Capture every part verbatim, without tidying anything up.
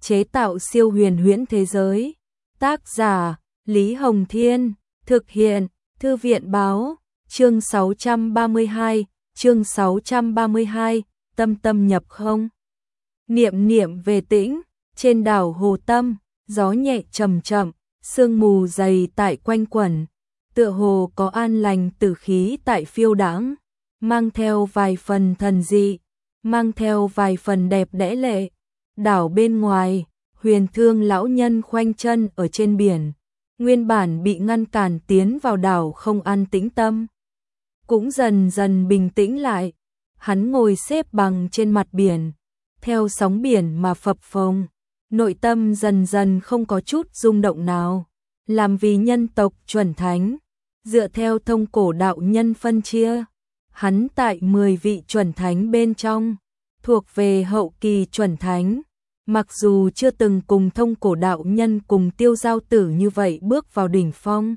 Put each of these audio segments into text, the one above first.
chế tạo siêu huyền huyễn thế giới. Tác giả Lý Hồng Thiên, thực hiện Thư viện Báo, chương sáu trăm ba mươi hai, chương sáu trăm ba mươi hai, tâm tâm nhập không. Niệm niệm về tĩnh, trên đảo Hồ Tâm, gió nhẹ chậm chậm, sương mù dày tại quanh quẩn, tựa hồ có an lành tử khí tại phiêu đãng, mang theo vài phần thần dị, mang theo vài phần đẹp đẽ lệ. Đảo bên ngoài, Huyền Thương lão nhân khoanh chân ở trên biển, nguyên bản bị ngăn cản tiến vào đảo không an tĩnh tâm, cũng dần dần bình tĩnh lại. Hắn ngồi xếp bằng trên mặt biển, theo sóng biển mà phập phồng, nội tâm dần dần không có chút rung động nào. Làm vì nhân tộc chuẩn thánh, dựa theo thông cổ đạo nhân phân chia, hắn tại mười vị chuẩn thánh bên trong, thuộc về hậu kỳ chuẩn thánh. Mặc dù chưa từng cùng thông cổ đạo nhân cùng Tiêu Giao Tử như vậy bước vào đỉnh phong,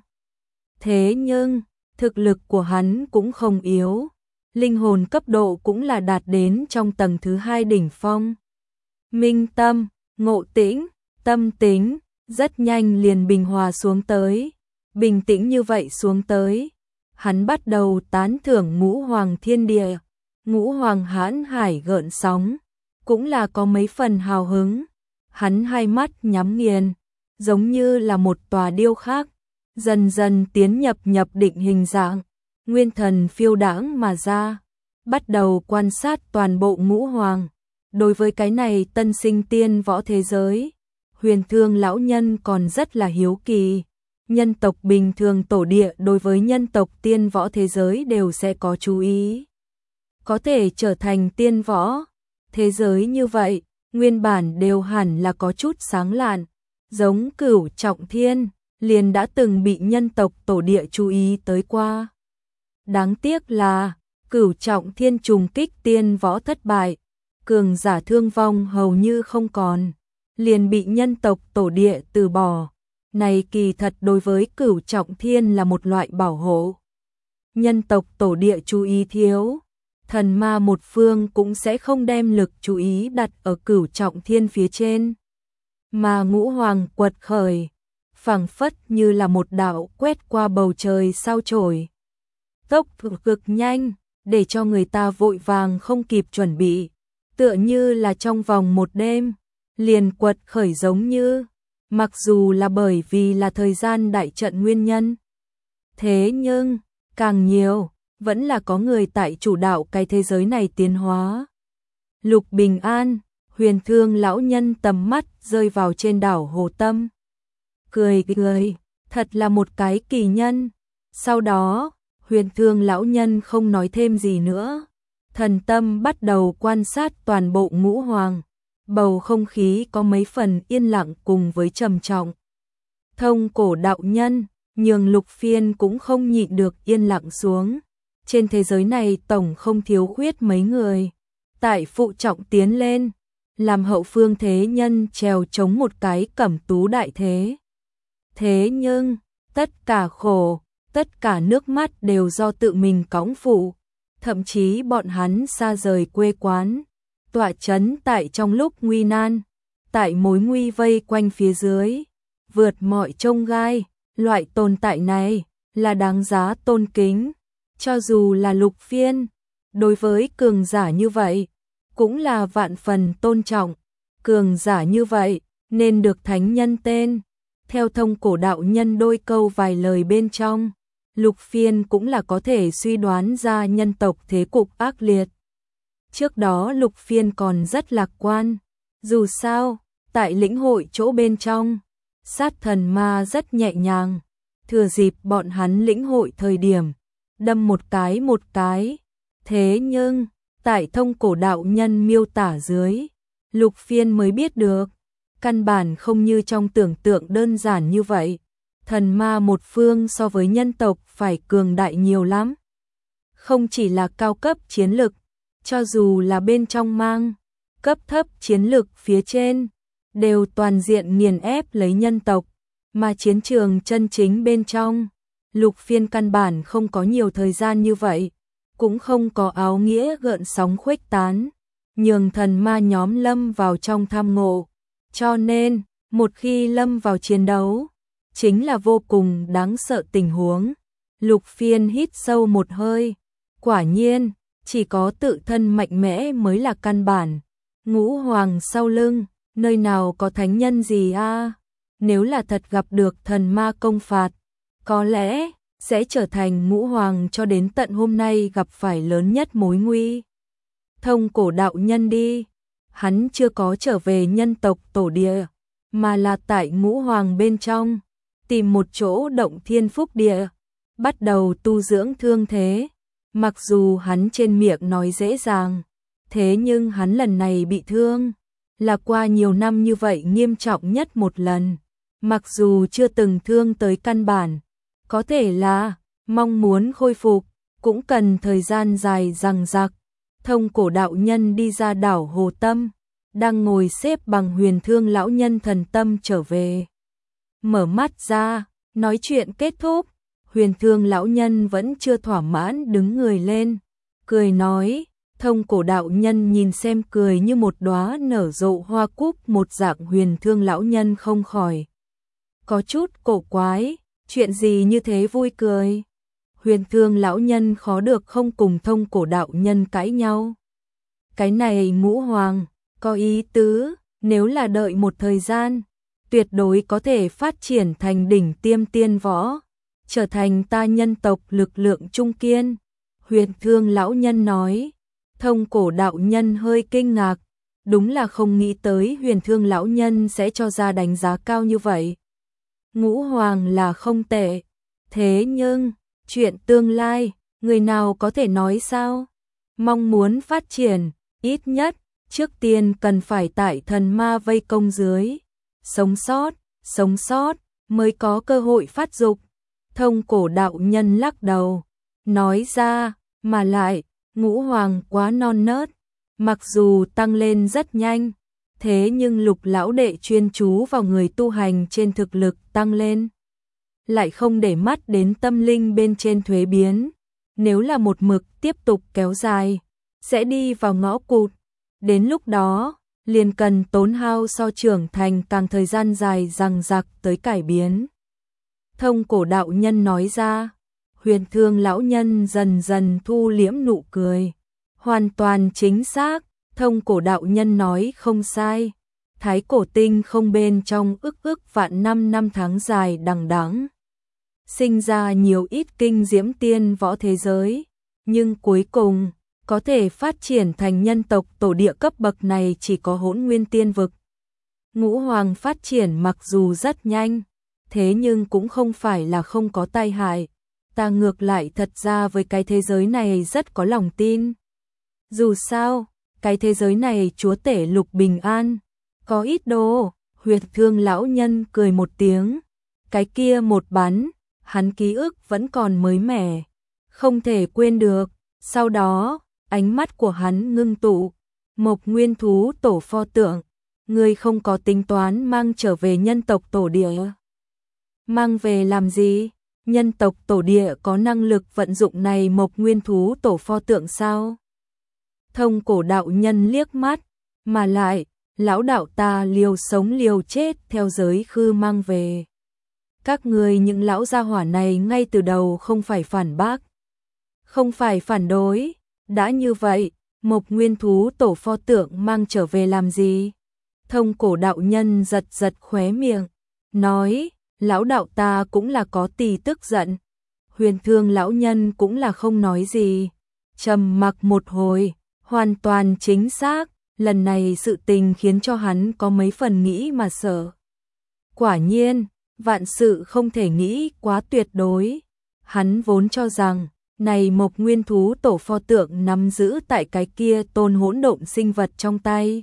thế nhưng thực lực của hắn cũng không yếu, linh hồn cấp độ cũng là đạt đến trong tầng thứ hai đỉnh phong. Minh tâm, ngộ tĩnh, tâm tính, rất nhanh liền bình hòa xuống tới. Bình tĩnh như vậy xuống tới, hắn bắt đầu tán thưởng ngũ hoàng thiên địa, ngũ hoàng hãn hải gợn sóng, cũng là có mấy phần hào hứng. Hắn hai mắt nhắm nghiền, giống như là một tòa điêu khắc, dần dần tiến nhập nhập định hình dạng, nguyên thần phiêu đãng mà ra, bắt đầu quan sát toàn bộ ngũ hoàng. Đối với cái này tân sinh tiên võ thế giới, Huyền Thương lão nhân còn rất là hiếu kỳ. Nhân tộc bình thường tổ địa đối với nhân tộc tiên võ thế giới đều sẽ có chú ý. Có thể trở thành tiên võ thế giới như vậy, nguyên bản đều hẳn là có chút sáng lạn, giống Cửu Trọng Thiên, liền đã từng bị nhân tộc tổ địa chú ý tới qua. Đáng tiếc là, Cửu Trọng Thiên trùng kích tiên võ thất bại, cường giả thương vong hầu như không còn, liền bị nhân tộc tổ địa từ bỏ. Này kỳ thật đối với Cửu Trọng Thiên là một loại bảo hộ. Nhân tộc tổ địa chú ý thiếu, thần ma một phương cũng sẽ không đem lực chú ý đặt ở Cửu Trọng Thiên phía trên. Mà ngũ hoàng quật khởi, phảng phất như là một đạo quét qua bầu trời sao chổi. Tốc độ cực nhanh, để cho người ta vội vàng không kịp chuẩn bị, tựa như là trong vòng một đêm, liền quật khởi giống như. Mặc dù là bởi vì là thời gian đại trận nguyên nhân, thế nhưng, càng nhiều, vẫn là có người tại chủ đạo cái thế giới này tiến hóa. Lục Bình An, Huyền Thương lão nhân tầm mắt rơi vào trên đảo Hồ Tâm. Cười cười, thật là một cái kỳ nhân. Sau đó, Huyền Thương lão nhân không nói thêm gì nữa. Thần tâm bắt đầu quan sát toàn bộ ngũ hoàng. Bầu không khí có mấy phần yên lặng cùng với trầm trọng. Thông cổ đạo nhân, nhường Lục Phiên cũng không nhịn được yên lặng xuống. Trên thế giới này tổng không thiếu khuyết mấy người. Tại phụ trọng tiến lên, làm hậu phương thế nhân trèo chống một cái cẩm tú đại thế. Thế nhưng, tất cả khổ, tất cả nước mắt đều do tự mình cõng phụ. Thậm chí bọn hắn xa rời quê quán, tọa chấn tại trong lúc nguy nan, tại mối nguy vây quanh phía dưới, vượt mọi chông gai, loại tồn tại này là đáng giá tôn kính. Cho dù là Lục Phiên, đối với cường giả như vậy, cũng là vạn phần tôn trọng. Cường giả như vậy, nên được thánh nhân tên. Theo thông cổ đạo nhân đôi câu vài lời bên trong, Lục Phiên cũng là có thể suy đoán ra nhân tộc thế cục ác liệt. Trước đó Lục Phiên còn rất lạc quan, dù sao, tại lĩnh hội chỗ bên trong, sát thần ma rất nhẹ nhàng, thừa dịp bọn hắn lĩnh hội thời điểm, đâm một cái một cái. Thế nhưng, tại thông cổ đạo nhân miêu tả dưới, Lục Phiên mới biết được, căn bản không như trong tưởng tượng đơn giản như vậy. Thần ma một phương so với nhân tộc phải cường đại nhiều lắm. Không chỉ là cao cấp chiến lực, cho dù là bên trong mang, cấp thấp chiến lực phía trên, đều toàn diện nghiền ép lấy nhân tộc, mà chiến trường chân chính bên trong, Lục Phiên căn bản không có nhiều thời gian như vậy, cũng không có áo nghĩa gợn sóng khuếch tán, nhường thần ma nhóm lâm vào trong tham ngộ. Cho nên, một khi lâm vào chiến đấu, chính là vô cùng đáng sợ tình huống. Lục Phiên hít sâu một hơi, quả nhiên, chỉ có tự thân mạnh mẽ mới là căn bản. Ngũ Hoàng sau lưng, nơi nào có thánh nhân gì a? Nếu là thật gặp được thần ma công phạt, có lẽ sẽ trở thành Ngũ Hoàng cho đến tận hôm nay gặp phải lớn nhất mối nguy. Thông Cổ đạo nhân đi, hắn chưa có trở về nhân tộc tổ địa, mà là tại Ngũ Hoàng bên trong, tìm một chỗ động thiên phúc địa, bắt đầu tu dưỡng thương thế. Mặc dù hắn trên miệng nói dễ dàng, thế nhưng hắn lần này bị thương, là qua nhiều năm như vậy nghiêm trọng nhất một lần. Mặc dù chưa từng thương tới căn bản, có thể là mong muốn khôi phục, cũng cần thời gian dài dằng dặc. Thông Cổ đạo nhân đi ra đảo Hồ Tâm, đang ngồi xếp bằng Huyền Thương lão nhân thần tâm trở về. Mở mắt ra, nói chuyện kết thúc, Huyền Thương lão nhân vẫn chưa thỏa mãn đứng người lên, cười nói. Thông Cổ đạo nhân nhìn xem cười như một đóa nở rộ hoa cúc một dạng Huyền Thương lão nhân không khỏi có chút cổ quái, chuyện gì như thế vui cười. Huyền Thương lão nhân khó được không cùng Thông Cổ đạo nhân cãi nhau. Cái này Ngũ Hoàng, có ý tứ, nếu là đợi một thời gian, tuyệt đối có thể phát triển thành đỉnh tiêm tiên võ, trở thành ta nhân tộc lực lượng trung kiên. Huyền Thương lão nhân nói. Thông Cổ đạo nhân hơi kinh ngạc, đúng là không nghĩ tới Huyền Thương lão nhân sẽ cho ra đánh giá cao như vậy. Ngũ Hoàng là không tệ, thế nhưng, chuyện tương lai, người nào có thể nói sao? Mong muốn phát triển, ít nhất, trước tiên cần phải tại thần ma vây công dưới. Sống sót, sống sót, mới có cơ hội phát dục. Thông Cổ đạo nhân lắc đầu, nói ra, mà lại, Ngũ Hoàng quá non nớt, mặc dù tăng lên rất nhanh, thế nhưng Lục lão đệ chuyên chú vào người tu hành trên thực lực tăng lên, lại không để mắt đến tâm linh bên trên thuế biến. Nếu là một mực tiếp tục kéo dài, sẽ đi vào ngõ cụt. Đến lúc đó, liền cần tốn hao so trưởng thành càng thời gian dài dằng dặc tới cải biến. Thông Cổ đạo nhân nói ra. Huyền Thương lão nhân dần dần thu liễm nụ cười. Hoàn toàn chính xác, Thông Cổ đạo nhân nói không sai. Thái cổ tinh không bên trong ức ức vạn năm năm tháng dài đằng đẵng, sinh ra nhiều ít kinh diễm tiên võ thế giới, nhưng cuối cùng có thể phát triển thành nhân tộc tổ địa cấp bậc này chỉ có Hỗn Nguyên Tiên vực. Ngũ Hoàng phát triển mặc dù rất nhanh, thế nhưng cũng không phải là không có tai hại. Ta ngược lại thật ra với cái thế giới này rất có lòng tin. Dù sao, cái thế giới này chúa tể Lục bình an, có ít đồ. Huyền Thương lão nhân cười một tiếng, cái kia một bắn, hắn ký ức vẫn còn mới mẻ, không thể quên được. Sau đó, ánh mắt của hắn ngưng tụ, Mộc Nguyên thú tổ pho tượng, ngươi không có tính toán mang trở về nhân tộc tổ địa. Mang về làm gì? Nhân tộc tổ địa có năng lực vận dụng này Mộc Nguyên thú tổ pho tượng sao? Thông Cổ đạo nhân liếc mắt, mà lại, lão đạo ta liều sống liều chết theo giới khư mang về. Các người những lão gia hỏa này ngay từ đầu không phải phản bác, không phải phản đối, đã như vậy, Mộc Nguyên thú tổ pho tượng mang trở về làm gì? Thông Cổ đạo nhân giật giật khóe miệng, nói, lão đạo ta cũng là có tỳ tức giận. Huyền Thương lão nhân cũng là không nói gì, trầm mặc một hồi, hoàn toàn chính xác, lần này sự tình khiến cho hắn có mấy phần nghĩ mà sợ. Quả nhiên, vạn sự không thể nghĩ quá tuyệt đối. Hắn vốn cho rằng, này Mộc Nguyên thú tổ pho tượng nắm giữ tại cái kia tôn hỗn độn sinh vật trong tay,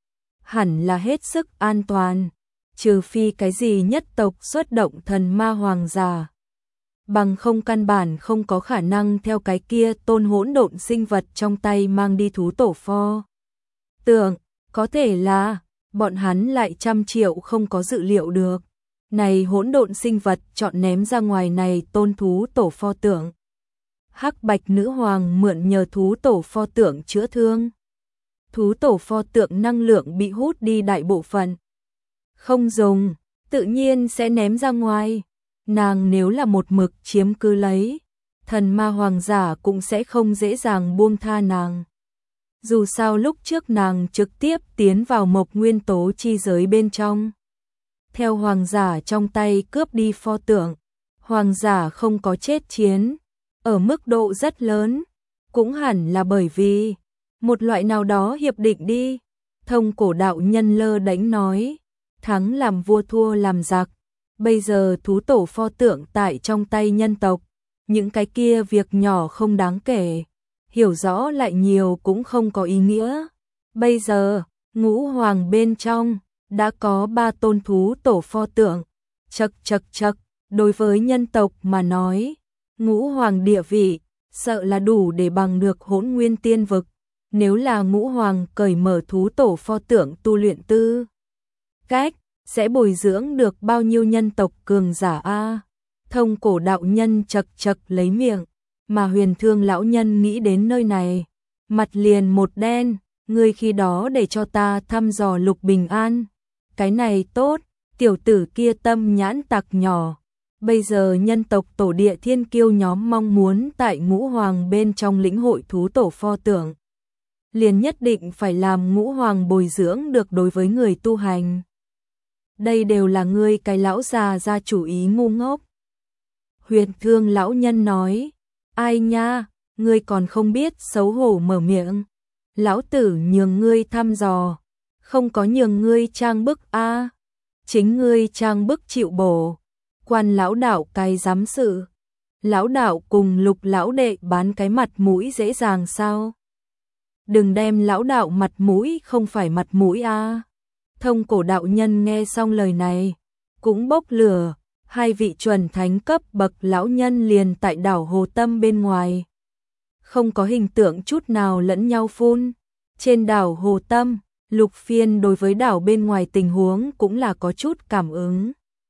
hẳn là hết sức an toàn, trừ phi cái gì nhất tộc xuất động thần ma hoàng giả, bằng không căn bản không có khả năng theo cái kia tôn hỗn độn sinh vật trong tay mang đi thú tổ pho tượng. Có thể là bọn hắn lại trăm triệu không có dự liệu được, này hỗn độn sinh vật chọn ném ra ngoài này tôn thú tổ pho tượng. Hắc Bạch nữ hoàng mượn nhờ thú tổ pho tượng chữa thương, thú tổ pho tượng năng lượng bị hút đi đại bộ phận, không dùng, tự nhiên sẽ ném ra ngoài. Nàng nếu là một mực chiếm cứ lấy, thần ma hoàng giả cũng sẽ không dễ dàng buông tha nàng. Dù sao lúc trước nàng trực tiếp tiến vào mộc nguyên tố chi giới bên trong. Theo hoàng giả trong tay cướp đi pho tượng, hoàng giả không có chết chiến, ở mức độ rất lớn, cũng hẳn là bởi vì một loại nào đó hiệp định đi. Thông cổ đạo nhân lơ đễnh nói, thắng làm vua thua làm giặc, bây giờ thú tổ pho tượng tại trong tay nhân tộc, những cái kia việc nhỏ không đáng kể, hiểu rõ lại nhiều cũng không có ý nghĩa. Bây giờ, ngũ hoàng bên trong, đã có ba tôn thú tổ pho tượng, chật chật chật, đối với nhân tộc mà nói, ngũ hoàng địa vị, sợ là đủ để bằng được hỗn nguyên tiên vực. Nếu là ngũ hoàng cởi mở thú tổ pho tượng tu luyện tư cách, sẽ bồi dưỡng được bao nhiêu nhân tộc cường giả a? Thông cổ đạo nhân chật chật lấy miệng, mà huyền thương lão nhân nghĩ đến nơi này, mặt liền một đen, ngươi khi đó để cho ta thăm dò Lục Bình An. Cái này tốt, tiểu tử kia tâm nhãn tặc nhỏ. Bây giờ nhân tộc tổ địa thiên kiêu nhóm mong muốn tại ngũ hoàng bên trong lĩnh hội thú tổ pho tượng, liền nhất định phải làm ngũ hoàng bồi dưỡng được đối với người tu hành. Đây đều là ngươi cái lão già ra chủ ý ngu ngốc. Huyền thương lão nhân nói, ai nha, ngươi còn không biết xấu hổ mở miệng. Lão tử nhường ngươi thăm dò, không có nhường ngươi trang bức a, chính ngươi trang bức chịu bổ. Quan lão đạo cái giám sự, lão đạo cùng Lục lão đệ bán cái mặt mũi dễ dàng sao? Đừng đem lão đạo mặt mũi không phải mặt mũi a. Thông cổ đạo nhân nghe xong lời này, cũng bốc lửa, hai vị chuẩn thánh cấp bậc lão nhân liền tại đảo Hồ Tâm bên ngoài. Không có hình tượng chút nào lẫn nhau phun. Trên đảo Hồ Tâm, Lục Phiên đối với đảo bên ngoài tình huống cũng là có chút cảm ứng.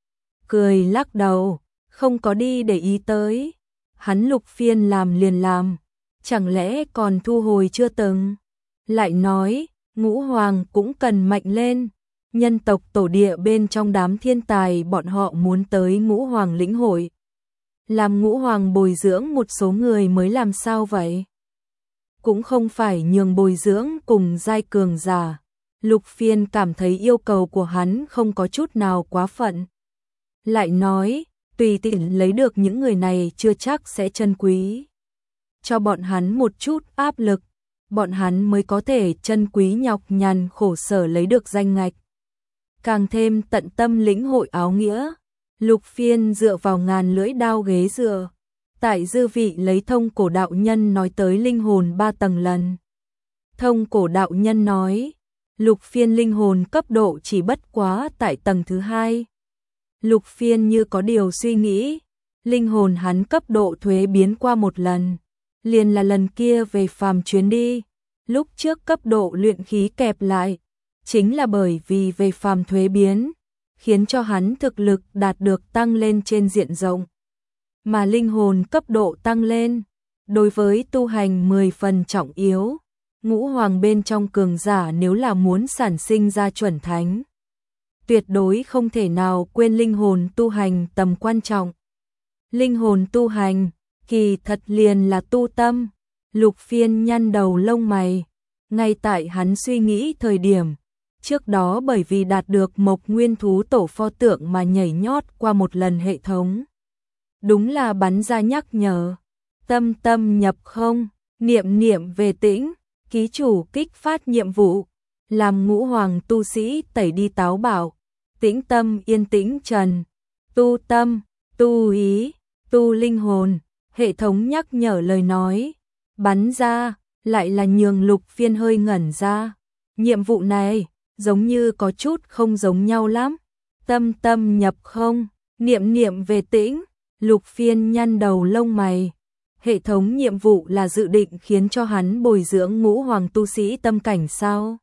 Cười lắc đầu, không có đi để ý tới. Hắn Lục Phiên làm liền làm, chẳng lẽ còn thu hồi chưa từng. Lại nói, ngũ hoàng cũng cần mạnh lên. Nhân tộc tổ địa bên trong đám thiên tài bọn họ muốn tới ngũ hoàng lĩnh hội. Làm ngũ hoàng bồi dưỡng một số người mới làm sao vậy? Cũng không phải nhường bồi dưỡng cùng giai cường giả. Lục Phiên cảm thấy yêu cầu của hắn không có chút nào quá phận. Lại nói, tùy tiện lấy được những người này chưa chắc sẽ trân quý. Cho bọn hắn một chút áp lực, bọn hắn mới có thể trân quý nhọc nhằn khổ sở lấy được danh ngạch. Càng thêm tận tâm lĩnh hội áo nghĩa. Lục Phiên dựa vào ngàn lưỡi đao ghế dựa, tại dư vị lấy thông cổ đạo nhân nói tới linh hồn ba tầng lần. Thông cổ đạo nhân nói, Lục Phiên linh hồn cấp độ chỉ bất quá tại tầng thứ hai. Lục Phiên như có điều suy nghĩ, linh hồn hắn cấp độ thuế biến qua một lần, liền là lần kia về phàm chuyến đi, lúc trước cấp độ luyện khí kẹp lại, chính là bởi vì về phàm thuế biến, khiến cho hắn thực lực đạt được tăng lên trên diện rộng. Mà linh hồn cấp độ tăng lên, đối với tu hành mười phần trọng yếu. Ngũ hoàng bên trong cường giả nếu là muốn sản sinh ra chuẩn thánh, tuyệt đối không thể nào quên linh hồn tu hành tầm quan trọng. Linh hồn tu hành, kỳ thật liền là tu tâm. Lục Phiên nhăn đầu lông mày, ngay tại hắn suy nghĩ thời điểm, trước đó bởi vì đạt được mộc nguyên thú tổ pho tượng mà nhảy nhót qua một lần hệ thống. Đúng là bắn ra nhắc nhở, tâm tâm nhập không, niệm niệm về tĩnh, ký chủ kích phát nhiệm vụ, làm ngũ hoàng tu sĩ tẩy đi táo bạo, tĩnh tâm yên tĩnh trần, tu tâm, tu ý, tu linh hồn, hệ thống nhắc nhở lời nói, bắn ra, lại là nhường Lục Phiên hơi ngẩn ra. Nhiệm vụ này, giống như có chút không giống nhau lắm. Tâm tâm nhập không, niệm niệm về tĩnh, Lục Phiên nhăn đầu lông mày. Hệ thống nhiệm vụ là dự định khiến cho hắn bồi dưỡng ngũ hoàng tu sĩ tâm cảnh sao?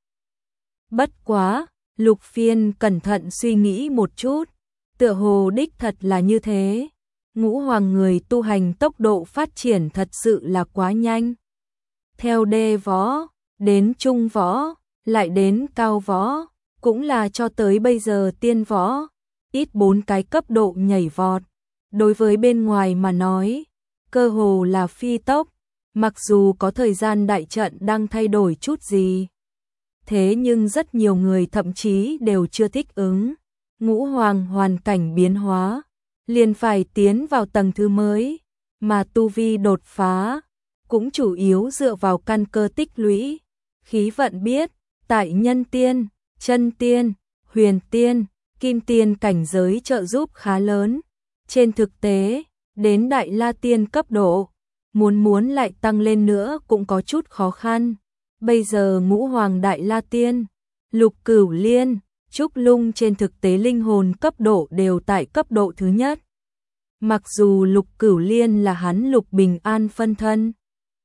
Bất quá, Lục Phiên cẩn thận suy nghĩ một chút, tựa hồ đích thật là như thế. Ngũ hoàng người tu hành tốc độ phát triển thật sự là quá nhanh. Theo đê võ, đến trung võ, lại đến cao võ, cũng là cho tới bây giờ tiên võ, ít bốn cái cấp độ nhảy vọt. Đối với bên ngoài mà nói, cơ hồ là phi tốc, mặc dù có thời gian đại trận đang thay đổi chút gì. Thế nhưng rất nhiều người thậm chí đều chưa thích ứng. Ngũ hoàng hoàn cảnh biến hóa, liền phải tiến vào tầng thứ mới, mà tu vi đột phá, cũng chủ yếu dựa vào căn cơ tích lũy. Khí vận biết, tại nhân tiên, chân tiên, huyền tiên, kim tiên cảnh giới trợ giúp khá lớn. Trên thực tế, đến đại la tiên cấp độ, muốn muốn lại tăng lên nữa cũng có chút khó khăn. Bây giờ ngũ hoàng đại la tiên, lục cửu liên, trúc lung trên thực tế linh hồn cấp độ đều tại cấp độ thứ nhất. Mặc dù lục cửu liên là hắn lục bình an phân thân.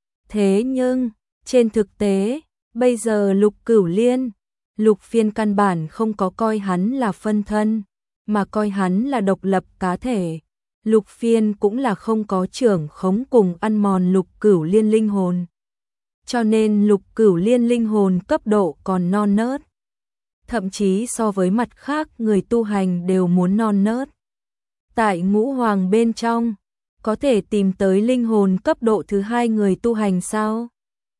Thế nhưng, trên thực tế, bây giờ lục cửu liên, lục phiên căn bản không có coi hắn là phân thân, mà coi hắn là độc lập cá thể. Lục phiên cũng là không có trưởng khống cùng ăn mòn lục cửu liên linh hồn. Cho nên lục cửu liên linh hồn cấp độ còn non nớt. Thậm chí so với mặt khác người tu hành đều muốn non nớt. Tại ngũ hoàng bên trong, có thể tìm tới linh hồn cấp độ thứ hai người tu hành sao?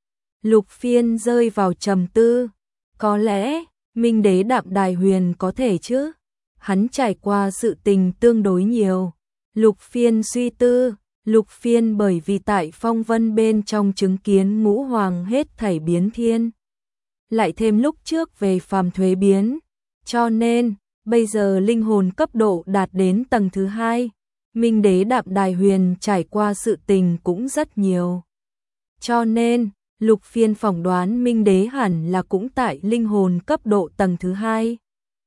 Lục phiên rơi vào trầm tư. Có lẽ, Minh Đế Đạm Đài Huyền có thể chứ? Hắn trải qua sự tình tương đối nhiều. Lục phiên suy tư, lục phiên bởi vì tại phong vân bên trong chứng kiến ngũ hoàng hết thảy biến thiên. Lại thêm lúc trước về phàm thuế biến, cho nên, bây giờ linh hồn cấp độ đạt đến tầng thứ hai. Minh Đế Đạm Đài Huyền trải qua sự tình cũng rất nhiều. Cho nên, lục phiên phỏng đoán Minh Đế hẳn là cũng tại linh hồn cấp độ tầng thứ hai.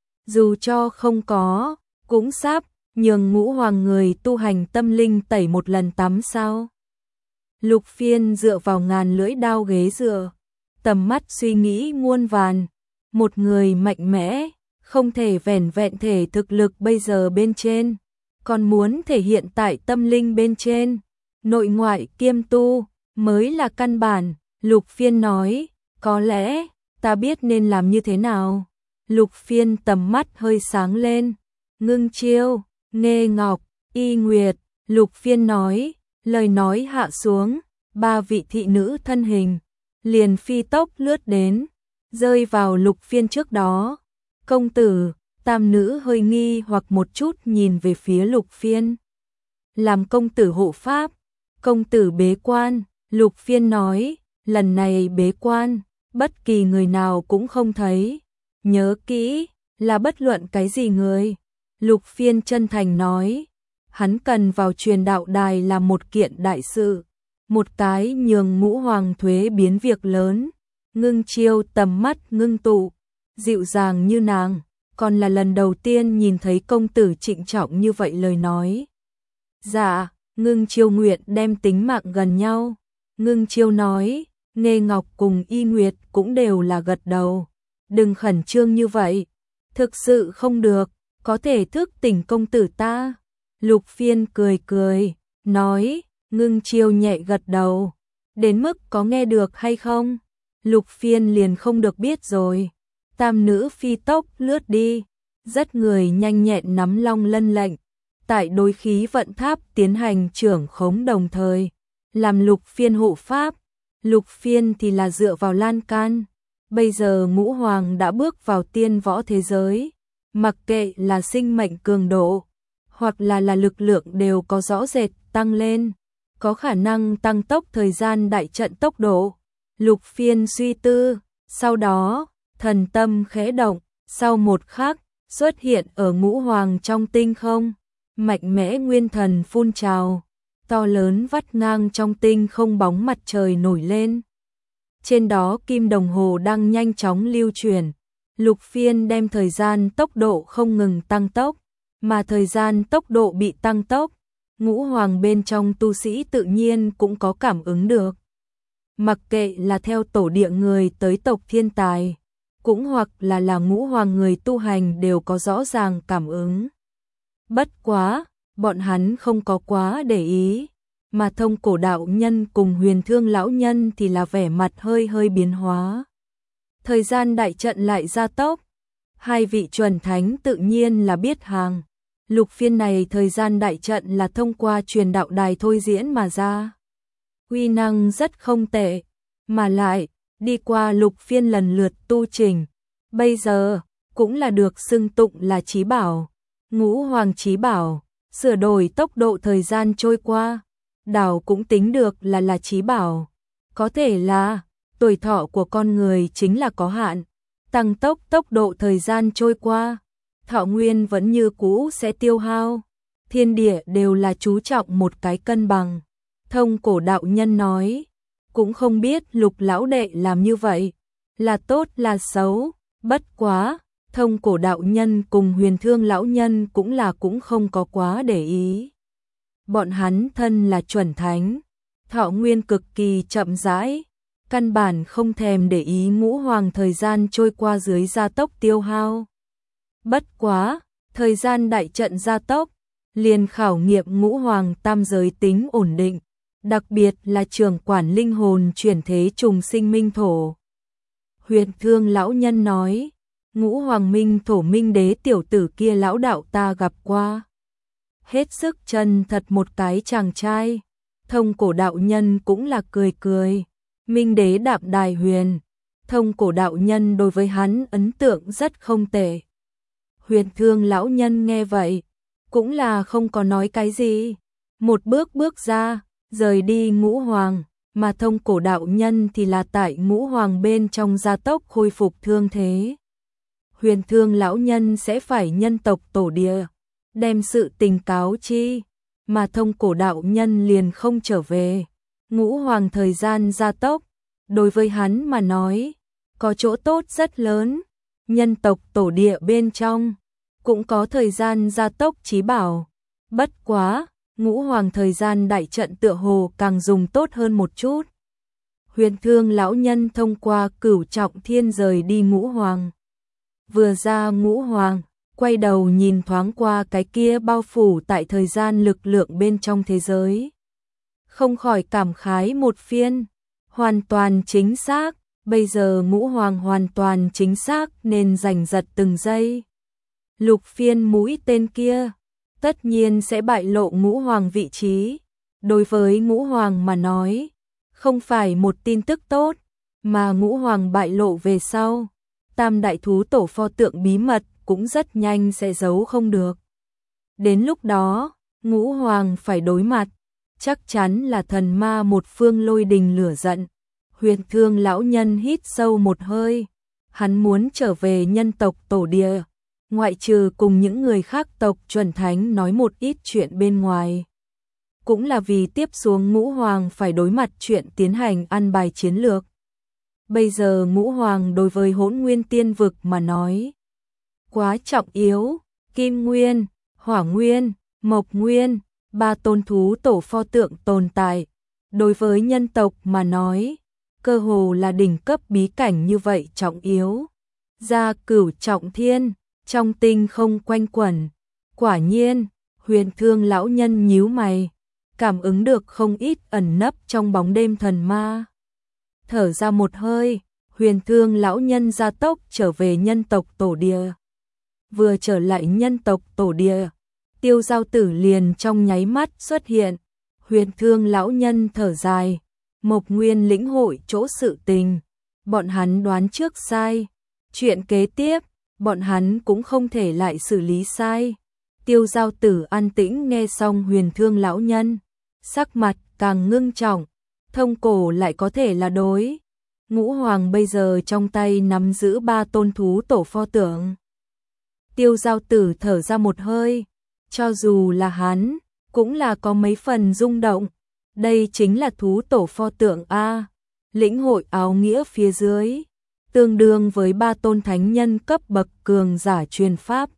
Dù cho không có, cũng sắp nhường ngũ hoàng người tu hành tâm linh tẩy một lần tắm sao. Lục phiên dựa vào ngàn lưỡi đao ghế dựa, tầm mắt suy nghĩ muôn vàn. Một người mạnh mẽ, không thể vẻn vẹn thể thực lực bây giờ bên trên, còn muốn thể hiện tại tâm linh bên trên. Nội ngoại kiêm tu, mới là căn bản. Lục phiên nói, có lẽ, ta biết nên làm như thế nào. Lục phiên tầm mắt hơi sáng lên. Ngưng chiêu, Nghê Ngọc, Y Nguyệt, lục phiên nói, lời nói hạ xuống, ba vị thị nữ thân hình, liền phi tốc lướt đến, rơi vào lục phiên trước đó. Công tử, tam nữ hơi nghi hoặc một chút nhìn về phía lục phiên. Làm công tử hộ pháp, công tử bế quan, lục phiên nói, lần này bế quan, bất kỳ người nào cũng không thấy. Nhớ kỹ, là bất luận cái gì người. Lục phiên chân thành nói, hắn cần vào truyền đạo đài làm một kiện đại sự, một cái nhường ngũ hoàng thuế biến việc lớn. Ngưng chiêu tầm mắt ngưng tụ, dịu dàng như nàng, còn là lần đầu tiên nhìn thấy công tử trịnh trọng như vậy lời nói. Dạ, ngưng chiêu nguyện đem tính mạng gần nhau. Ngưng chiêu nói, Nghê Ngọc cùng Y Nguyệt cũng đều là gật đầu. Đừng khẩn trương như vậy, thực sự không được, có thể thức tỉnh công tử ta. Lục phiên cười cười, nói, ngưng chiêu nhẹ gật đầu. Đến mức có nghe được hay không? Lục phiên liền không được biết rồi. Tam nữ phi tốc lướt đi, rất người nhanh nhẹn nắm long lân lệnh. Tại đối khí vận tháp tiến hành trưởng khống đồng thời, làm lục phiên hộ pháp. Lục phiên thì là dựa vào lan can. Bây giờ ngũ hoàng đã bước vào tiên võ thế giới, mặc kệ là sinh mệnh cường độ, hoặc là là lực lượng đều có rõ rệt tăng lên, có khả năng tăng tốc thời gian đại trận tốc độ. Lục phiên suy tư, sau đó, thần tâm khẽ động, sau một khắc, xuất hiện ở ngũ hoàng trong tinh không, mạnh mẽ nguyên thần phun trào, to lớn vắt ngang trong tinh không bóng mặt trời nổi lên. Trên đó kim đồng hồ đang nhanh chóng lưu chuyển, lục phiên đem thời gian tốc độ không ngừng tăng tốc, mà thời gian tốc độ bị tăng tốc, ngũ hoàng bên trong tu sĩ tự nhiên cũng có cảm ứng được. Mặc kệ là theo tổ địa người tới tộc thiên tài, cũng hoặc là là ngũ hoàng người tu hành đều có rõ ràng cảm ứng. Bất quá, bọn hắn không có quá để ý, mà thông cổ đạo nhân cùng huyền thương lão nhân thì là vẻ mặt hơi hơi biến hóa. Thời gian đại trận lại gia tốc, Hai vị chuẩn thánh tự nhiên là biết hàng. Lục phiên này thời gian đại trận là thông qua truyền đạo đài thôi diễn mà ra. Uy năng rất không tệ, mà lại đi qua lục phiên lần lượt tu trình, bây giờ cũng là được xưng tụng là chí bảo, ngũ hoàng chí bảo, sửa đổi tốc độ thời gian trôi qua, đảo cũng tính được là là chí bảo. Có thể là tuổi thọ của con người chính là có hạn, tăng tốc tốc độ thời gian trôi qua, thọ nguyên vẫn như cũ sẽ tiêu hao. Thiên địa đều là chú trọng một cái cân bằng. Thông cổ đạo nhân nói, cũng không biết Lục lão đệ làm như vậy là tốt là xấu, bất quá, thông cổ đạo nhân cùng Huyền Thương lão nhân cũng là cũng không có quá để ý. Bọn hắn thân là chuẩn thánh, thọ nguyên cực kỳ chậm rãi, căn bản không thèm để ý ngũ hoàng thời gian trôi qua dưới gia tốc tiêu hao. Bất quá, thời gian đại trận gia tốc, liền khảo nghiệm ngũ hoàng tam giới tính ổn định, đặc biệt là trưởng quản linh hồn chuyển thế trùng sinh minh thổ. Huyền Thương lão nhân nói, ngũ hoàng minh thổ minh đế tiểu tử kia lão đạo ta gặp qua. Hết sức chân thật một cái chàng trai. Thông cổ đạo nhân cũng là cười cười. Minh đế đạm đài huyền. Thông cổ đạo nhân đối với hắn ấn tượng rất không tệ. Huyền Thương lão nhân nghe vậy, cũng là không có nói cái gì. Một bước bước ra, rời đi ngũ hoàng, mà thông cổ đạo nhân thì là tại ngũ hoàng bên trong gia tốc khôi phục thương thế. Huyền Thương lão nhân sẽ phải nhân tộc tổ địa, đem sự tình cáo chi, mà thông cổ đạo nhân liền không trở về. Ngũ hoàng thời gian gia tốc, đối với hắn mà nói, có chỗ tốt rất lớn, nhân tộc tổ địa bên trong, cũng có thời gian gia tốc chí bảo. Bất quá, ngũ hoàng thời gian đại trận tựa hồ càng dùng tốt hơn một chút. Huyền Thương lão nhân thông qua cửu trọng thiên rời đi ngũ hoàng. Vừa ra ngũ hoàng, quay đầu nhìn thoáng qua cái kia bao phủ tại thời gian lực lượng bên trong thế giới. Không khỏi cảm khái một phiên, hoàn toàn chính xác, bây giờ ngũ hoàng hoàn toàn chính xác nên giành giật từng giây. Lục phiên mũi tên kia, tất nhiên sẽ bại lộ ngũ hoàng vị trí. Đối với ngũ hoàng mà nói, không phải một tin tức tốt, mà ngũ hoàng bại lộ về sau, tam đại thú tổ pho tượng bí mật cũng rất nhanh sẽ giấu không được. Đến lúc đó, ngũ hoàng phải đối mặt, chắc chắn là thần ma một phương lôi đình lửa giận. Huyền Thương lão nhân hít sâu một hơi, hắn muốn trở về nhân tộc tổ địa, ngoại trừ cùng những người khác tộc chuẩn thánh nói một ít chuyện bên ngoài. Cũng là vì tiếp xuống ngũ hoàng phải đối mặt chuyện tiến hành ăn bài chiến lược. Bây giờ ngũ hoàng đối với Hỗn Nguyên Tiên vực mà nói, quá trọng yếu, Kim Nguyên, Hỏa Nguyên, Mộc Nguyên, ba tôn thú tổ pho tượng tồn tại. Đối với nhân tộc mà nói, cơ hồ là đỉnh cấp bí cảnh như vậy trọng yếu. Ra cửu trọng thiên, trong tinh không quanh quẩn. Quả nhiên, Huyền Thương lão nhân nhíu mày, cảm ứng được không ít ẩn nấp trong bóng đêm thần ma. Thở ra một hơi, Huyền Thương lão nhân gia tốc trở về nhân tộc tổ địa. Vừa trở lại nhân tộc tổ địa, Tiêu Giao Tử liền trong nháy mắt xuất hiện. Huyền Thương lão nhân thở dài, Mộc Nguyên lĩnh hội chỗ sự tình, bọn hắn đoán trước sai, chuyện kế tiếp, bọn hắn cũng không thể lại xử lý sai. Tiêu Giao Tử an tĩnh nghe xong Huyền Thương lão nhân, sắc mặt càng ngưng trọng, thông cổ lại có thể là đối. Ngũ hoàng bây giờ trong tay nắm giữ ba tôn thú tổ pho tượng. Tiêu Giao Tử thở ra một hơi, cho dù là hắn, cũng là có mấy phần rung động. Đây chính là thú tổ pho tượng A, lĩnh hội áo nghĩa phía dưới, tương đương với ba tôn thánh nhân cấp bậc cường giả truyền pháp.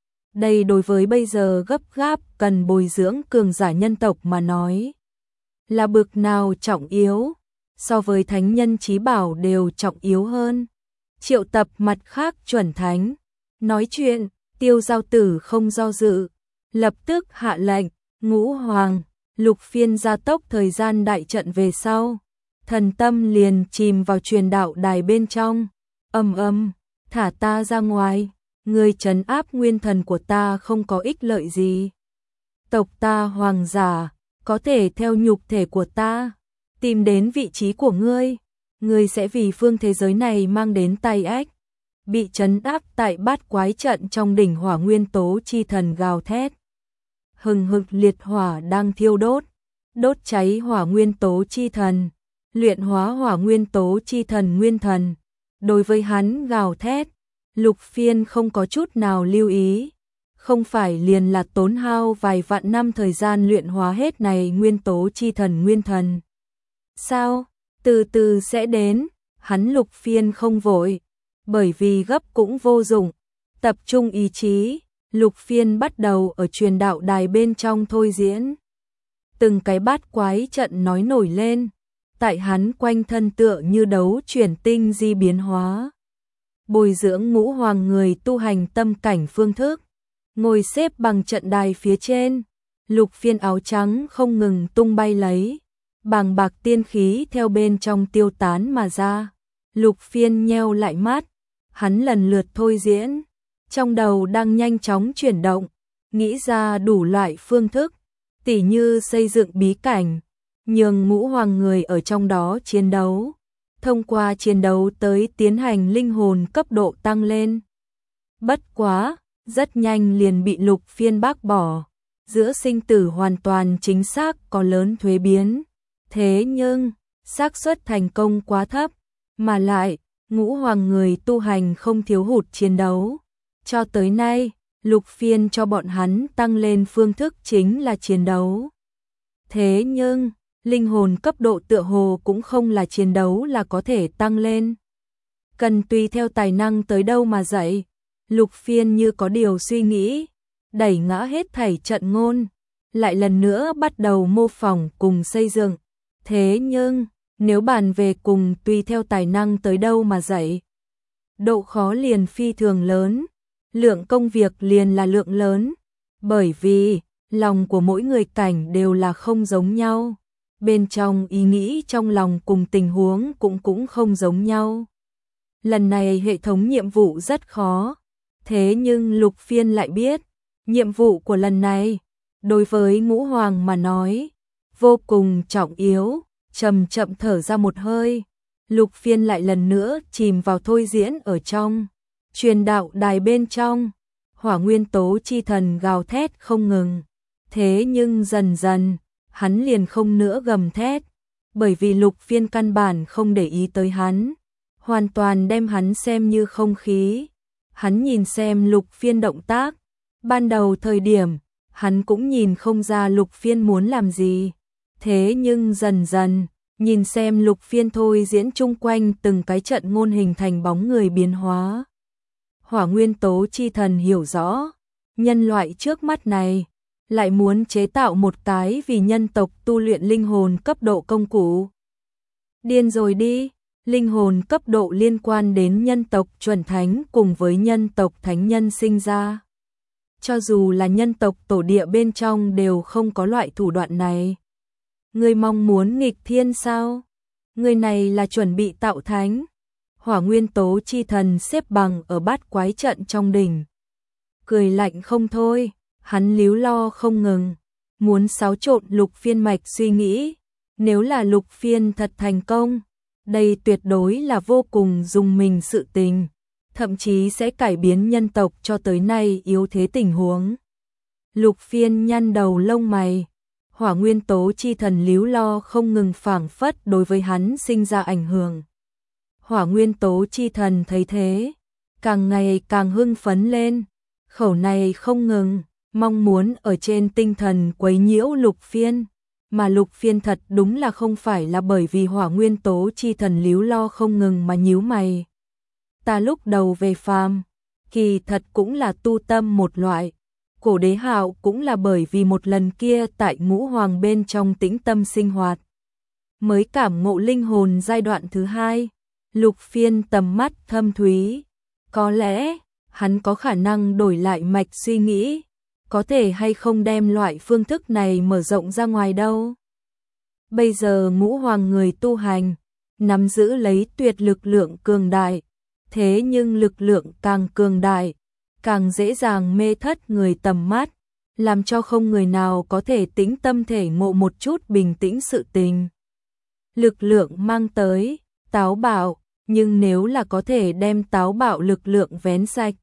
Đây đối với bây giờ gấp gáp cần bồi dưỡng cường giả nhân tộc mà nói, là bực nào trọng yếu, so với thánh nhân chí bảo đều trọng yếu hơn. Triệu tập mặt khác chuẩn thánh, nói chuyện, Tiêu Giao Tử không do dự, lập tức hạ lệnh, ngũ hoàng, lục phiên gia tốc thời gian đại trận về sau. Thần tâm liền chìm vào truyền đạo đài bên trong, ầm ầm, thả ta ra ngoài. Ngươi trấn áp nguyên thần của ta không có ích lợi gì. Tộc ta hoàng giả, có thể theo nhục thể của ta, tìm đến vị trí của ngươi. Ngươi sẽ vì phương thế giới này mang đến tai ách. Bị trấn áp tại bát quái trận trong đỉnh hỏa nguyên tố chi thần gào thét. Hừng hực liệt hỏa đang thiêu đốt, đốt cháy hỏa nguyên tố chi thần, luyện hóa hỏa nguyên tố chi thần nguyên thần. Đối với hắn gào thét, Lục Phiên không có chút nào lưu ý. Không phải liền là tốn hao vài vạn năm thời gian luyện hóa hết này nguyên tố chi thần nguyên thần. Sao? Từ từ sẽ đến, hắn Lục Phiên không vội, bởi vì gấp cũng vô dụng. Tập trung ý chí, Lục Phiên bắt đầu ở truyền đạo đài bên trong thôi diễn. Từng cái bát quái trận nói nổi lên, tại hắn quanh thân tựa như đấu chuyển tinh di biến hóa. Bồi dưỡng ngũ hoàng người tu hành tâm cảnh phương thức, ngồi xếp bằng trận đài phía trên, Lục Phiên áo trắng không ngừng tung bay lấy, bàng bạc tiên khí theo bên trong tiêu tán mà ra. Lục Phiên nheo lại mắt, hắn lần lượt thôi diễn, trong đầu đang nhanh chóng chuyển động, nghĩ ra đủ loại phương thức, tỉ như xây dựng bí cảnh, nhường ngũ hoàng người ở trong đó chiến đấu, thông qua chiến đấu tới tiến hành linh hồn cấp độ tăng lên. Bất quá, rất nhanh liền bị Lục Phiên bác bỏ, giữa sinh tử hoàn toàn chính xác có lớn thuế biến. Thế nhưng, xác suất thành công quá thấp, mà lại, ngũ hoàng người tu hành không thiếu hụt chiến đấu. Cho tới nay, Lục Phiên cho bọn hắn tăng lên phương thức chính là chiến đấu. Thế nhưng, linh hồn cấp độ tựa hồ cũng không là chiến đấu là có thể tăng lên. Cần tùy theo tài năng tới đâu mà dạy. Lục Phiên như có điều suy nghĩ, đẩy ngã hết thảy trận ngôn, lại lần nữa bắt đầu mô phỏng cùng xây dựng. Thế nhưng, nếu bàn về cùng tùy theo tài năng tới đâu mà dạy, độ khó liền phi thường lớn, lượng công việc liền là lượng lớn, bởi vì lòng của mỗi người cảnh đều là không giống nhau, bên trong ý nghĩ trong lòng cùng tình huống cũng cũng không giống nhau. Lần này hệ thống nhiệm vụ rất khó, thế nhưng Lục Phiên lại biết, nhiệm vụ của lần này, đối với ngũ hoàng mà nói, vô cùng trọng yếu. Chậm chậm thở ra một hơi, Lục Phiên lại lần nữa chìm vào thôi diễn ở trong truyền đạo đài bên trong, hỏa nguyên tố chi thần gào thét không ngừng. Thế nhưng dần dần, hắn liền không nữa gầm thét, bởi vì Lục Phiên căn bản không để ý tới hắn, hoàn toàn đem hắn xem như không khí. Hắn nhìn xem Lục Phiên động tác, ban đầu thời điểm, hắn cũng nhìn không ra Lục Phiên muốn làm gì. Thế nhưng dần dần, nhìn xem Lục Phiên thôi diễn chung quanh từng cái trận ngôn hình thành bóng người biến hóa. Hỏa nguyên tố chi thần hiểu rõ, nhân loại trước mắt này, lại muốn chế tạo một cái vì nhân tộc tu luyện linh hồn cấp độ công cụ. Điên rồi đi, linh hồn cấp độ liên quan đến nhân tộc chuẩn thánh cùng với nhân tộc thánh nhân sinh ra. Cho dù là nhân tộc tổ địa bên trong đều không có loại thủ đoạn này. Ngươi mong muốn nghịch thiên sao? Người này là chuẩn bị tạo thánh. Hỏa nguyên tố chi thần xếp bằng ở bát quái trận trong đỉnh. Cười lạnh không thôi, hắn líu lo không ngừng, muốn xáo trộn Lục Phiên mạch suy nghĩ. Nếu là Lục Phiên thật thành công, đây tuyệt đối là vô cùng rung mình sự tình, thậm chí sẽ cải biến nhân tộc cho tới nay yếu thế tình huống. Lục Phiên nhăn đầu lông mày. Hỏa nguyên tố chi thần líu lo không ngừng phảng phất đối với hắn sinh ra ảnh hưởng. Hỏa nguyên tố chi thần thấy thế, càng ngày càng hưng phấn lên, khẩu này không ngừng, mong muốn ở trên tinh thần quấy nhiễu Lục Phiên, mà Lục Phiên thật đúng là không phải là bởi vì hỏa nguyên tố chi thần líu lo không ngừng mà nhíu mày. Ta lúc đầu về phàm, kỳ thật cũng là tu tâm một loại. Cổ Đế Hạo cũng là bởi vì một lần kia tại ngũ hoàng bên trong tĩnh tâm sinh hoạt, mới cảm ngộ linh hồn giai đoạn thứ hai. Lục Phiên tầm mắt thâm thúy, có lẽ hắn có khả năng đổi lại mạch suy nghĩ, có thể hay không đem loại phương thức này mở rộng ra ngoài đâu. Bây giờ ngũ hoàng người tu hành, nắm giữ lấy tuyệt lực lượng cường đại, thế nhưng lực lượng càng cường đại, càng dễ dàng mê thất người tầm mắt, làm cho không người nào có thể tĩnh tâm thể ngộ một chút bình tĩnh sự tình. Lực lượng mang tới, táo bạo, nhưng nếu là có thể đem táo bạo lực lượng vén sạch,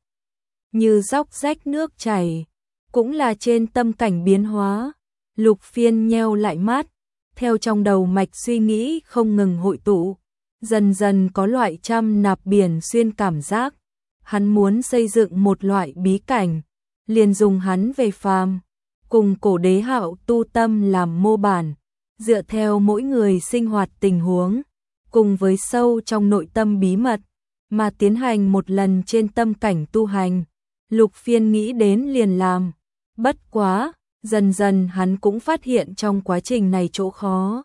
như róc rách nước chảy, cũng là trên tâm cảnh biến hóa. Lục Phiên nheo lại mắt, theo trong đầu mạch suy nghĩ không ngừng hội tụ, dần dần có loại trăm nạp biển xuyên cảm giác. Hắn muốn xây dựng một loại bí cảnh, liền dùng hắn về phàm, cùng cổ đế hạo tu tâm làm mô bản, dựa theo mỗi người sinh hoạt tình huống, cùng với sâu trong nội tâm bí mật, mà tiến hành một lần trên tâm cảnh tu hành. Lục Phiên nghĩ đến liền làm, bất quá, dần dần hắn cũng phát hiện trong quá trình này chỗ khó.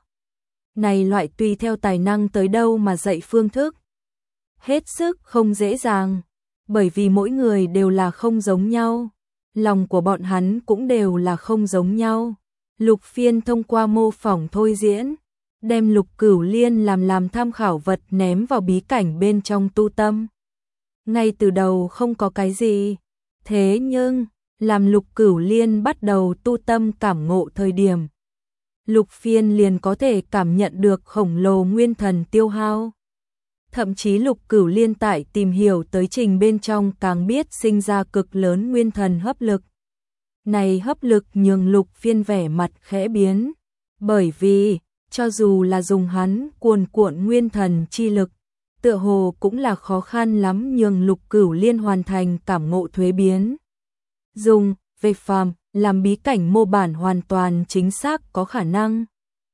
Này loại tùy theo tài năng tới đâu mà dạy phương thức, hết sức không dễ dàng, bởi vì mỗi người đều là không giống nhau, lòng của bọn hắn cũng đều là không giống nhau. Lục Phiên thông qua mô phỏng thôi diễn, đem Lục Cửu Liên làm làm tham khảo vật ném vào bí cảnh bên trong tu tâm. Ngay từ đầu không có cái gì, thế nhưng, làm Lục Cửu Liên bắt đầu tu tâm cảm ngộ thời điểm, Lục Phiên liền có thể cảm nhận được khổng lồ nguyên thần tiêu hao. Thậm chí Lục Cửu Liên tại tìm hiểu tới trình bên trong càng biết sinh ra cực lớn nguyên thần hấp lực. Này hấp lực nhường Lục Phiên vẻ mặt khẽ biến, bởi vì, cho dù là dùng hắn cuồn cuộn nguyên thần chi lực, tựa hồ cũng là khó khăn lắm nhường Lục Cửu Liên hoàn thành cảm ngộ thuế biến. Dùng, về phàm, làm bí cảnh mô bản hoàn toàn chính xác có khả năng.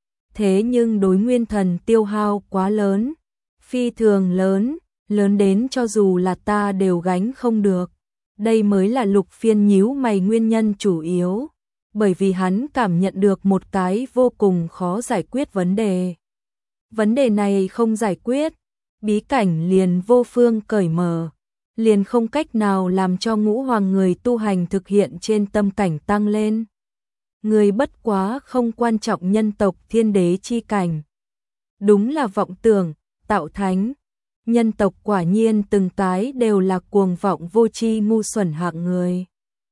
Thế nhưng đối nguyên thần tiêu hao quá lớn, phi thường lớn, lớn đến cho dù là ta đều gánh không được. Đây mới là Lục Phiên nhíu mày nguyên nhân chủ yếu, bởi vì hắn cảm nhận được một cái vô cùng khó giải quyết vấn đề. Vấn đề này không giải quyết, bí cảnh liền vô phương cởi mở, liền không cách nào làm cho ngũ hoàng người tu hành thực hiện trên tâm cảnh tăng lên. Người bất quá không quan trọng nhân tộc thiên đế chi cảnh. Đúng là vọng tưởng, tạo thánh. Nhân tộc quả nhiên từng cái đều là cuồng vọng vô tri ngu xuẩn hạng người.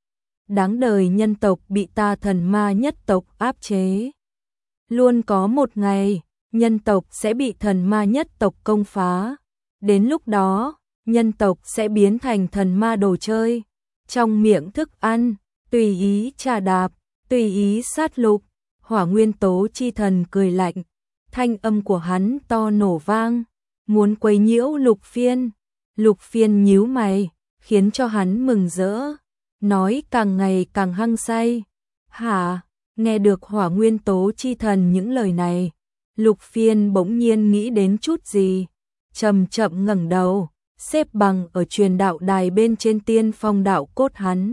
Đáng đời nhân tộc bị ta thần ma nhất tộc áp chế. Luôn có một ngày, nhân tộc sẽ bị thần ma nhất tộc công phá. Đến lúc đó, nhân tộc sẽ biến thành thần ma đồ chơi. Trong miệng thức ăn, tùy ý trà đạp, tùy ý sát lục. Hỏa nguyên tố chi thần cười lạnh, thanh âm của hắn to nổ vang, muốn quấy nhiễu Lục Phiên. Lục Phiên nhíu mày, khiến cho hắn mừng rỡ, nói càng ngày càng hăng say. Hả? Nghe được hỏa nguyên tố chi thần những lời này, Lục Phiên bỗng nhiên nghĩ đến chút gì, chậm chậm ngẩng đầu, xếp bằng ở truyền đạo đài bên trên tiên phong đạo cốt hắn.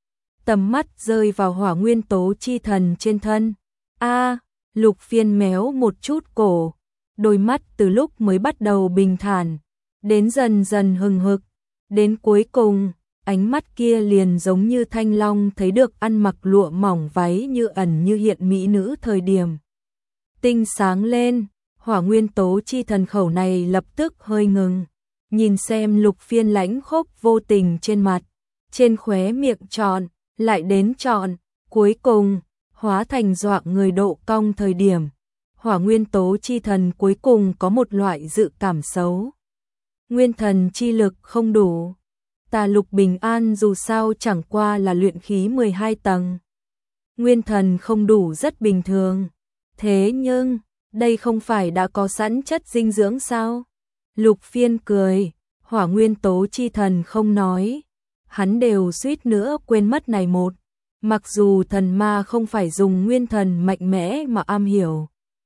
Tầm mắt rơi vào hỏa nguyên tố chi thần trên thân. A, Lục Phiên méo một chút cổ, đôi mắt từ lúc mới bắt đầu bình thản, đến dần dần hừng hực, đến cuối cùng, ánh mắt kia liền giống như thanh long thấy được ăn mặc lụa mỏng váy như ẩn như hiện mỹ nữ thời điểm. Tinh sáng lên, hỏa nguyên tố chi thần khẩu này lập tức hơi ngừng, nhìn xem Lục Phiên lãnh khốc vô tình trên mặt, trên khóe miệng tròn, lại đến tròn, cuối cùng, hóa thành dọa người độ cong thời điểm. Hỏa nguyên tố chi thần cuối cùng có một loại dự cảm xấu. Nguyên thần chi lực không đủ. Tà Lục Bình An dù sao chẳng qua là luyện khí mười hai tầng. Nguyên thần không đủ rất bình thường. Thế nhưng, đây không phải đã có sẵn chất dinh dưỡng sao? Lục Phiên cười, hỏa nguyên tố chi thần không nói. Hắn đều suýt nữa quên mất này một. Mặc dù thần ma không phải dùng nguyên thần mạnh mẽ mà am hiểu.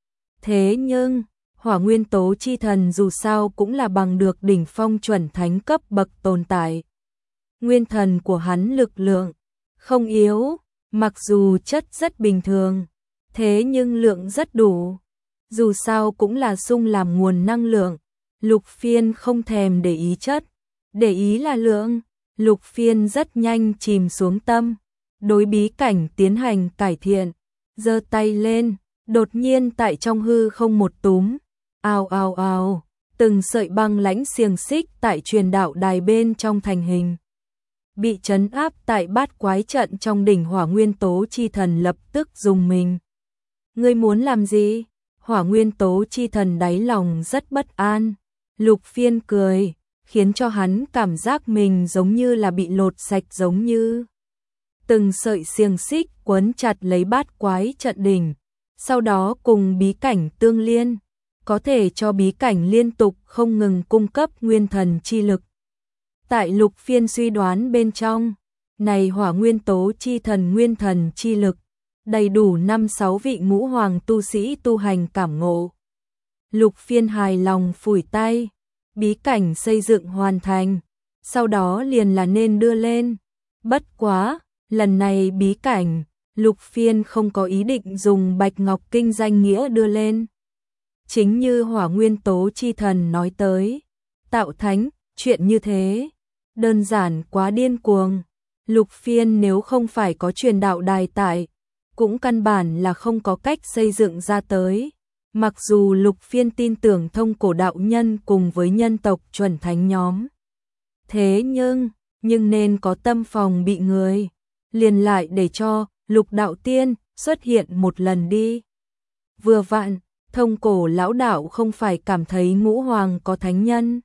Thế nhưng, hỏa nguyên tố chi thần dù sao cũng là bằng được đỉnh phong chuẩn thánh cấp bậc tồn tại. Nguyên thần của hắn lực lượng không yếu, mặc dù chất rất bình thường, thế nhưng lượng rất đủ. Dù sao cũng là sung làm nguồn năng lượng. Lục Phiên không thèm để ý chất, để ý là lượng. Lục Phiên rất nhanh chìm xuống tâm, đối bí cảnh tiến hành cải thiện, giơ tay lên, đột nhiên tại trong hư không một túm, ào ào ào, từng sợi băng lãnh xiềng xích tại truyền đạo đài bên trong thành hình. bị trấn áp tại bát quái trận trong đỉnh Hỏa Nguyên Tố Chi Thần lập tức dùng mình. Ngươi muốn làm gì? Hỏa Nguyên Tố Chi Thần đáy lòng rất bất an. Lục Phiên cười, khiến cho hắn cảm giác mình giống như là bị lột sạch, giống như từng sợi xiềng xích quấn chặt lấy bát quái trận đỉnh, sau đó cùng bí cảnh tương liên, có thể cho bí cảnh liên tục không ngừng cung cấp nguyên thần chi lực. Tại Lục Phiên suy đoán bên trong, này Hỏa Nguyên Tố Chi Thần nguyên thần chi lực, đầy đủ năm sáu vị ngũ hoàng tu sĩ tu hành cảm ngộ. Lục Phiên hài lòng phủi tay, bí cảnh xây dựng hoàn thành, sau đó liền là nên đưa lên. Bất quá, lần này bí cảnh, Lục Phiên không có ý định dùng Bạch Ngọc Kinh danh nghĩa đưa lên. Chính như Hỏa Nguyên Tố Chi Thần nói tới, tạo thánh, chuyện như thế, đơn giản quá điên cuồng. Lục Phiên nếu không phải có truyền đạo đài tại, cũng căn bản là không có cách xây dựng ra tới. Mặc dù Lục Phiên tin tưởng Thông Cổ đạo nhân cùng với nhân tộc chuẩn thánh nhóm. Thế nhưng, nhưng nên có tâm phòng bị người, liền lại để cho Lục đạo tiên xuất hiện một lần đi. Vừa vặn, Thông Cổ lão đạo không phải cảm thấy ngũ hoàng có thánh nhân.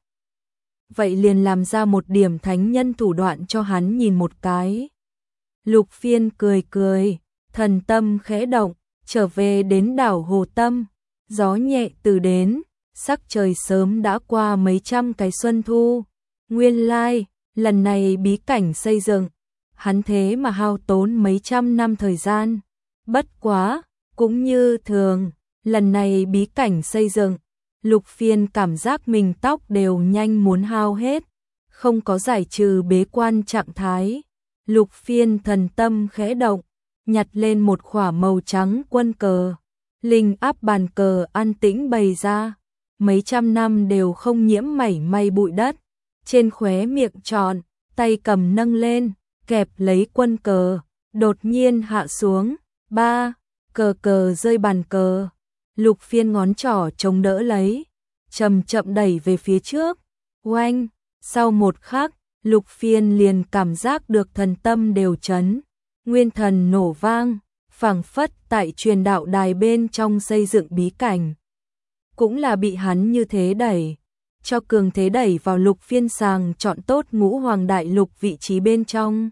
Vậy liền làm ra một điểm thánh nhân thủ đoạn cho hắn nhìn một cái. Lục Phiên cười cười, thần tâm khẽ động, trở về đến đảo Hồ Tâm. Gió nhẹ từ đến, sắc trời sớm đã qua mấy trăm cái xuân thu. Nguyên lai, lần này bí cảnh xây dựng, hắn thế mà hao tốn mấy trăm năm thời gian. Bất quá, cũng như thường, lần này bí cảnh xây dựng, Lục Phiên cảm giác mình tóc đều nhanh muốn hao hết, không có giải trừ bế quan trạng thái. Lục Phiên thần tâm khẽ động, nhặt lên một khỏa màu trắng quân cờ. Linh áp bàn cờ an tĩnh bày ra, mấy trăm năm đều không nhiễm mảy may bụi đất. Trên khóe miệng tròn, tay cầm nâng lên, kẹp lấy quân cờ, đột nhiên hạ xuống. Ba, cờ cờ rơi bàn cờ. Lục Phiên ngón trỏ chống đỡ lấy, chậm chậm đẩy về phía trước. Oanh, sau một khắc, Lục Phiên liền cảm giác được thần tâm đều chấn, nguyên thần nổ vang. Phảng phất tại truyền đạo đài bên trong xây dựng bí cảnh, cũng là bị hắn như thế đẩy, cho cường thế đẩy vào Lục Phiên sàng chọn tốt Ngũ Hoàng Đại Lục vị trí bên trong.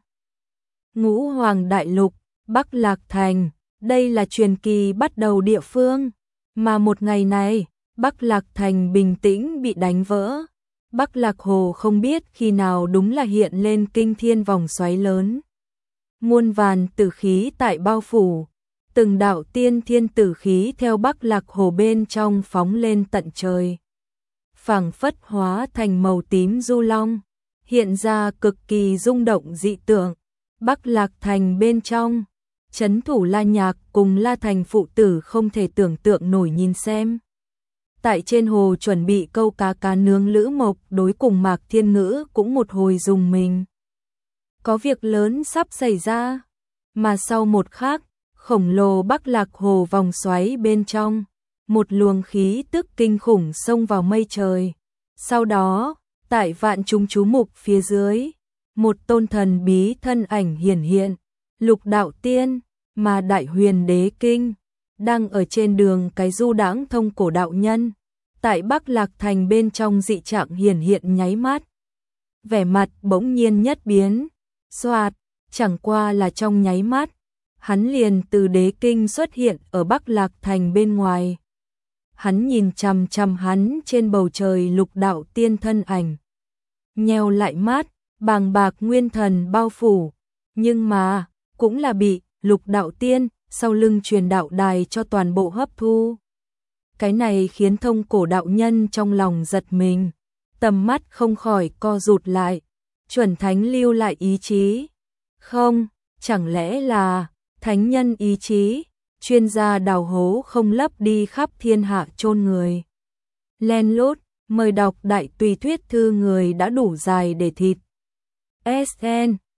Ngũ Hoàng Đại Lục, Bắc Lạc Thành, đây là truyền kỳ bắt đầu địa phương, mà một ngày này, Bắc Lạc Thành bình tĩnh bị đánh vỡ. Bắc Lạc Hồ không biết khi nào đúng là hiện lên kinh thiên vòng xoáy lớn. Muôn vàn tử khí tại bao phủ, từng đạo tiên thiên tử khí theo Bắc Lạc Hồ bên trong phóng lên tận trời. Phảng phất hóa thành màu tím du long, hiện ra cực kỳ rung động dị tượng. Bắc Lạc Thành bên trong, trấn thủ La Nhạc cùng La Thành phụ tử không thể tưởng tượng nổi nhìn xem. Tại trên hồ chuẩn bị câu cá cá nướng Lữ Mộc đối cùng Mạc Thiên Ngữ cũng một hồi dùng mình. Có việc lớn sắp xảy ra, mà sau một khắc, khổng lồ Bắc Lạc Hồ vòng xoáy bên trong, một luồng khí tức kinh khủng xông vào mây trời. Sau đó, tại vạn chúng chú mục phía dưới, một tôn thần bí thân ảnh hiển hiện, Lục đạo tiên, mà Đại Huyền Đế Kinh, đang ở trên đường cái du đãng Thông Cổ đạo nhân, tại Bắc Lạc Thành bên trong dị trạng hiển hiện nháy mắt. Vẻ mặt bỗng nhiên nhất biến. Xoạt, chẳng qua là trong nháy mắt, hắn liền từ Đế Kinh xuất hiện ở Bắc Lạc Thành bên ngoài. Hắn nhìn chằm chằm hắn trên bầu trời Lục đạo tiên thân ảnh. Nheo lại mắt, bàng bạc nguyên thần bao phủ, nhưng mà, cũng là bị Lục đạo tiên sau lưng truyền đạo đài cho toàn bộ hấp thu. Cái này khiến Thông Cổ đạo nhân trong lòng giật mình, tầm mắt không khỏi co rụt lại. Chuẩn thánh lưu lại ý chí? Không, chẳng lẽ là thánh nhân ý chí? Chuyên gia đào hố không lấp đi khắp thiên hạ chôn người. Len lút, mời đọc đại tùy thuyết thư người đã đủ dài để thịt. ét en